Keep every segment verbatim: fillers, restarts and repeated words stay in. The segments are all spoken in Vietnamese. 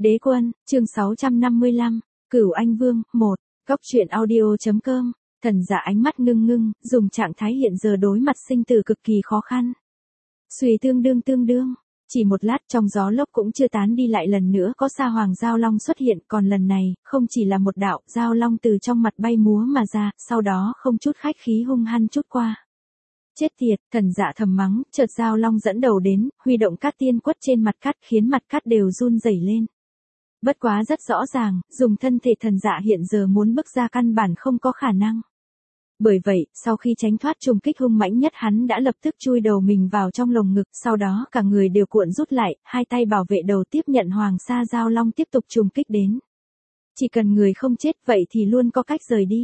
Đế quân, chương sáu trăm năm mươi lăm, Cửu Anh Vương, một, Cóc truyện audio.com, thần giả ánh mắt ngưng ngưng, dùng trạng thái hiện giờ đối mặt sinh tử cực kỳ khó khăn. Xuy tương đương tương đương, chỉ một lát trong gió lốc cũng chưa tán đi lại lần nữa có sa hoàng giao long xuất hiện, còn lần này, không chỉ là một đạo giao long từ trong mặt bay múa mà ra, sau đó không chút khách khí hung hăng chút qua. Chết tiệt, thần dạ thầm mắng, chợt giao long dẫn đầu đến, huy động cát tiên quất trên mặt cát khiến mặt cát đều run rẩy lên. Bất quá rất rõ ràng, dùng thân thể thần dạ hiện giờ muốn bước ra căn bản không có khả năng. Bởi vậy, sau khi tránh thoát trùng kích hung mãnh nhất hắn đã lập tức chui đầu mình vào trong lồng ngực, sau đó cả người đều cuộn rút lại, hai tay bảo vệ đầu tiếp nhận hoàng sa giao long tiếp tục trùng kích đến. Chỉ cần người không chết vậy thì luôn có cách rời đi.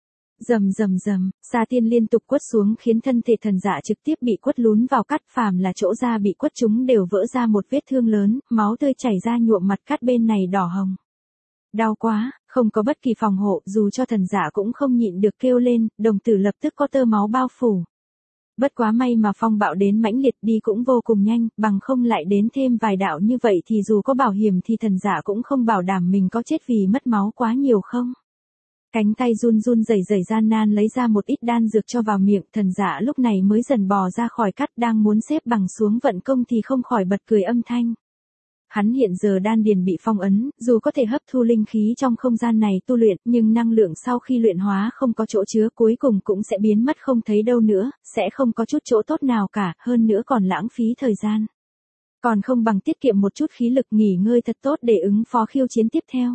Rầm rầm rầm, sa tiên liên tục quất xuống khiến thân thể thần dạ trực tiếp bị quất lún vào cát, phàm là chỗ da bị quất chúng đều vỡ ra một vết thương lớn, máu tươi chảy ra nhuộm mặt cát bên này đỏ hồng. Đau quá, không có bất kỳ phòng hộ, dù cho thần giả cũng không nhịn được kêu lên, đồng tử lập tức có tơ máu bao phủ. Bất quá may mà phong bạo đến mãnh liệt đi cũng vô cùng nhanh, bằng không lại đến thêm vài đạo như vậy thì dù có bảo hiểm thì thần giả cũng không bảo đảm mình có chết vì mất máu quá nhiều không. Cánh tay run run rẩy rẩy gian nan lấy ra một ít đan dược cho vào miệng, thần giả lúc này mới dần bò ra khỏi cát, đang muốn xếp bằng xuống vận công thì không khỏi bật cười âm thanh. Hắn hiện giờ đan điền bị phong ấn, dù có thể hấp thu linh khí trong không gian này tu luyện, nhưng năng lượng sau khi luyện hóa không có chỗ chứa cuối cùng cũng sẽ biến mất không thấy đâu nữa, sẽ không có chút chỗ tốt nào cả, hơn nữa còn lãng phí thời gian. Còn không bằng tiết kiệm một chút khí lực nghỉ ngơi thật tốt để ứng phó khiêu chiến tiếp theo.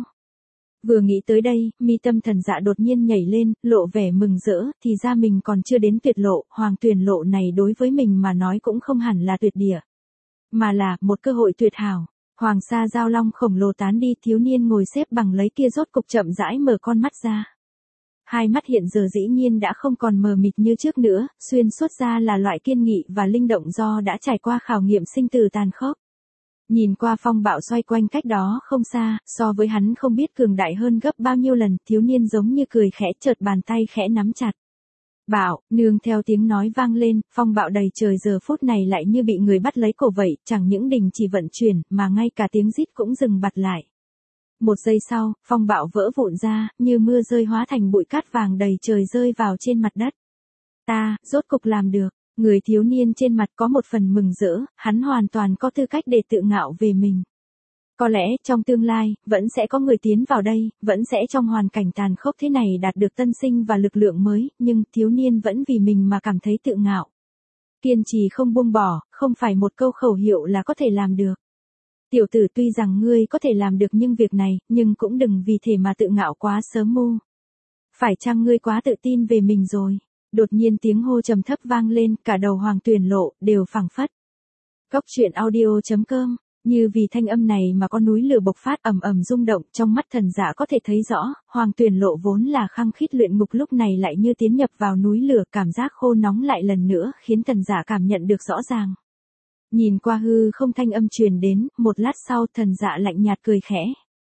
Vừa nghĩ tới đây, mi tâm thần dạ đột nhiên nhảy lên, lộ vẻ mừng rỡ, thì ra mình còn chưa đến tuyệt lộ, hoàng tuyển lộ này đối với mình mà nói cũng không hẳn là tuyệt địa, mà là một cơ hội tuyệt hảo. Hoàng sa giao long khổng lồ tán đi, thiếu niên ngồi xếp bằng lấy kia rốt cục chậm rãi mở con mắt ra. Hai mắt hiện giờ dĩ nhiên đã không còn mờ mịt như trước nữa, xuyên suốt ra là loại kiên nghị và linh động do đã trải qua khảo nghiệm sinh tử tàn khốc. Nhìn qua phong bạo xoay quanh cách đó không xa, so với hắn không biết cường đại hơn gấp bao nhiêu lần, thiếu niên giống như cười khẽ, chợt bàn tay khẽ nắm chặt. Bảo, nương theo tiếng nói vang lên, phong bạo đầy trời giờ phút này lại như bị người bắt lấy cổ vậy, chẳng những đình chỉ vận chuyển, mà ngay cả tiếng rít cũng dừng bặt lại. Một giây sau, phong bạo vỡ vụn ra, như mưa rơi hóa thành bụi cát vàng đầy trời rơi vào trên mặt đất. Ta, rốt cục làm được, người thiếu niên trên mặt có một phần mừng rỡ, hắn hoàn toàn có tư cách để tự ngạo về mình. Có lẽ, trong tương lai, vẫn sẽ có người tiến vào đây, vẫn sẽ trong hoàn cảnh tàn khốc thế này đạt được tân sinh và lực lượng mới, nhưng thiếu niên vẫn vì mình mà cảm thấy tự ngạo. Kiên trì không buông bỏ, không phải một câu khẩu hiệu là có thể làm được. Tiểu tử, tuy rằng ngươi có thể làm được những việc này, nhưng cũng đừng vì thế mà tự ngạo quá sớm mu. Phải chăng ngươi quá tự tin về mình rồi? Đột nhiên tiếng hô trầm thấp vang lên, cả đầu hoàng tuyển lộ, đều phảng phất. Cóc truyện audio.com. Như vì thanh âm này mà có núi lửa bộc phát ầm ầm rung động, trong mắt thần giả có thể thấy rõ, hoàng tuyển lộ vốn là khăng khít luyện ngục lúc này lại như tiến nhập vào núi lửa, cảm giác khô nóng lại lần nữa, khiến thần giả cảm nhận được rõ ràng. Nhìn qua hư không thanh âm truyền đến, một lát sau thần giả lạnh nhạt cười khẽ.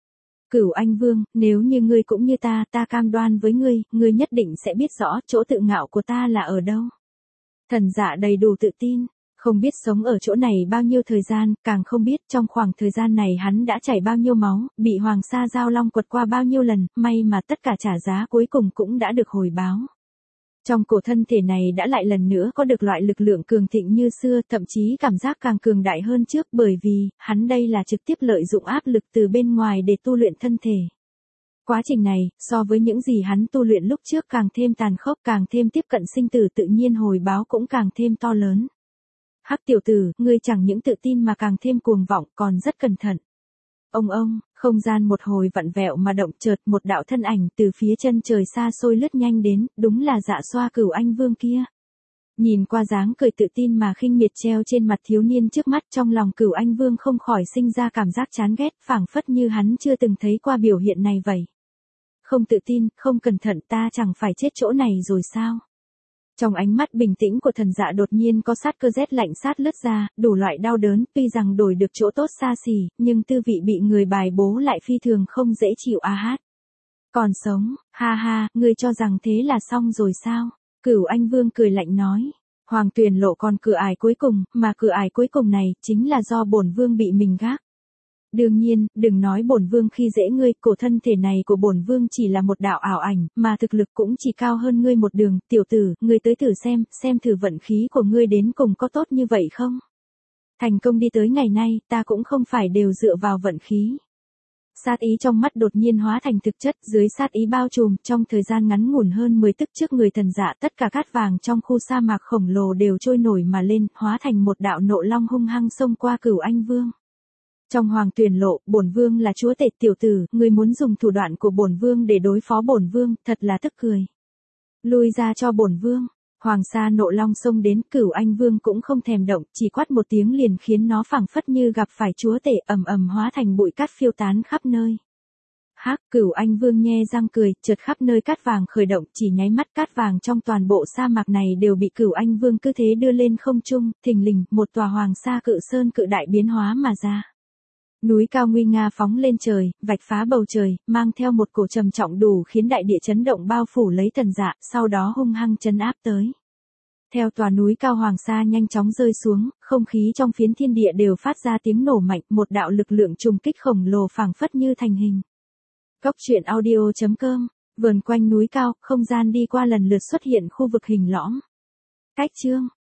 Cửu Anh Vương, nếu như ngươi cũng như ta, ta cam đoan với ngươi, ngươi nhất định sẽ biết rõ chỗ tự ngạo của ta là ở đâu. Thần giả đầy đủ tự tin. Không biết sống ở chỗ này bao nhiêu thời gian, càng không biết trong khoảng thời gian này hắn đã chảy bao nhiêu máu, bị hoàng sa giao long quật qua bao nhiêu lần, may mà tất cả trả giá cuối cùng cũng đã được hồi báo. Trong cổ thân thể này đã lại lần nữa có được loại lực lượng cường thịnh như xưa, thậm chí cảm giác càng cường đại hơn trước, bởi vì, hắn đây là trực tiếp lợi dụng áp lực từ bên ngoài để tu luyện thân thể. Quá trình này, so với những gì hắn tu luyện lúc trước càng thêm tàn khốc, càng thêm tiếp cận sinh tử, tự nhiên hồi báo cũng càng thêm to lớn. Hắc tiểu tử, ngươi chẳng những tự tin mà càng thêm cuồng vọng, còn rất cẩn thận. Ông ông, không gian một hồi vặn vẹo mà động, chợt một đạo thân ảnh từ phía chân trời xa xôi lướt nhanh đến, đúng là Dạ Xoa Cửu Anh Vương kia. Nhìn qua dáng cười tự tin mà khinh miệt treo trên mặt thiếu niên trước mắt, trong lòng Cửu Anh Vương không khỏi sinh ra cảm giác chán ghét, phảng phất như hắn chưa từng thấy qua biểu hiện này vậy. Không tự tin, không cẩn thận, ta chẳng phải chết chỗ này rồi sao? Trong ánh mắt bình tĩnh của thần dạ đột nhiên có sát cơ rét lạnh sát lướt ra, đủ loại đau đớn, tuy rằng đổi được chỗ tốt xa xỉ, nhưng tư vị bị người bài bố lại phi thường không dễ chịu a hát. Còn sống, ha ha, ngươi cho rằng thế là xong rồi sao? Cửu Anh Vương cười lạnh nói. Hoàng tuyển lộ còn cửa ải cuối cùng, mà cửa ải cuối cùng này, chính là do bổn vương bị mình gác. Đương nhiên, đừng nói bổn vương khi dễ ngươi, cổ thân thể này của bổn vương chỉ là một đạo ảo ảnh, mà thực lực cũng chỉ cao hơn ngươi một đường, tiểu tử, ngươi tới thử xem, xem thử vận khí của ngươi đến cùng có tốt như vậy không? Thành công đi tới ngày nay, ta cũng không phải đều dựa vào vận khí. Sát ý trong mắt đột nhiên hóa thành thực chất, dưới sát ý bao trùm, trong thời gian ngắn ngủn hơn mười tức trước người thần dạ, tất cả cát vàng trong khu sa mạc khổng lồ đều trôi nổi mà lên, hóa thành một đạo nộ long hung hăng xông qua Cửu Anh Vương. Trong Hoàng Tuyền Lộ, bổn vương là chúa tể, tiểu tử, ngươi muốn dùng thủ đoạn của bổn vương để đối phó bổn vương, thật là tức cười. Lui ra cho bổn vương. Hoàng sa nộ long xông đến, Cửu Anh Vương cũng không thèm động, chỉ quát một tiếng liền khiến nó phảng phất như gặp phải chúa tể, ầm ầm hóa thành bụi cát phiêu tán khắp nơi. Hắc, Cửu Anh Vương nhe răng cười, chợt khắp nơi cát vàng khởi động, chỉ nháy mắt cát vàng trong toàn bộ sa mạc này đều bị Cửu Anh Vương cứ thế đưa lên không trung, thình lình, một tòa hoàng sa cự sơn cự đại biến hóa mà ra. Núi cao nguy nga phóng lên trời, vạch phá bầu trời, mang theo một cổ trầm trọng đủ khiến đại địa chấn động bao phủ lấy thần dạ, sau đó hung hăng trấn áp tới. Theo tòa núi cao hoàng sa nhanh chóng rơi xuống, không khí trong phiến thiên địa đều phát ra tiếng nổ mạnh, một đạo lực lượng trùng kích khổng lồ phảng phất như thành hình. Cốc truyện audio chấm com, vườn quanh núi cao, không gian đi qua lần lượt xuất hiện khu vực hình lõm. Cách chương